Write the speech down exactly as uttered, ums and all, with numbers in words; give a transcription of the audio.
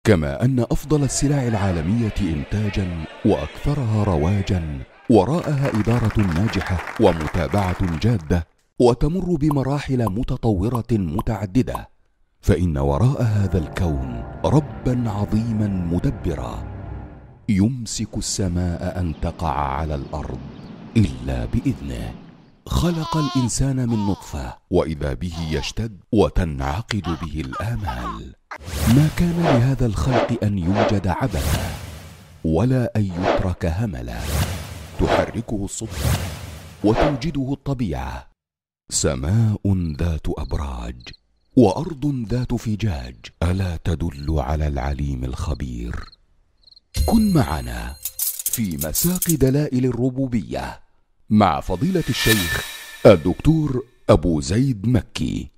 كما أن أفضل السلع العالمية إنتاجا وأكثرها رواجا وراءها إدارة ناجحة ومتابعة جادة، وتمر بمراحل متطورة متعددة، فإن وراء هذا الكون ربا عظيما مدبرا يمسك السماء أن تقع على الأرض إلا بإذنه. خلق الإنسان من نطفة، وإذا به يشتد وتنعقد به الآمال. ما كان لهذا الخلق أن يوجد عبثا، ولا أن يترك هملا، تحركه الصدفة وتوجده الطبيعة. سماء ذات أبراج، وأرض ذات فجاج، ألا تدل على العليم الخبير؟ كن معنا في مساق دلائل الربوبية مع فضيلة الشيخ الدكتور أبو زيد مكي.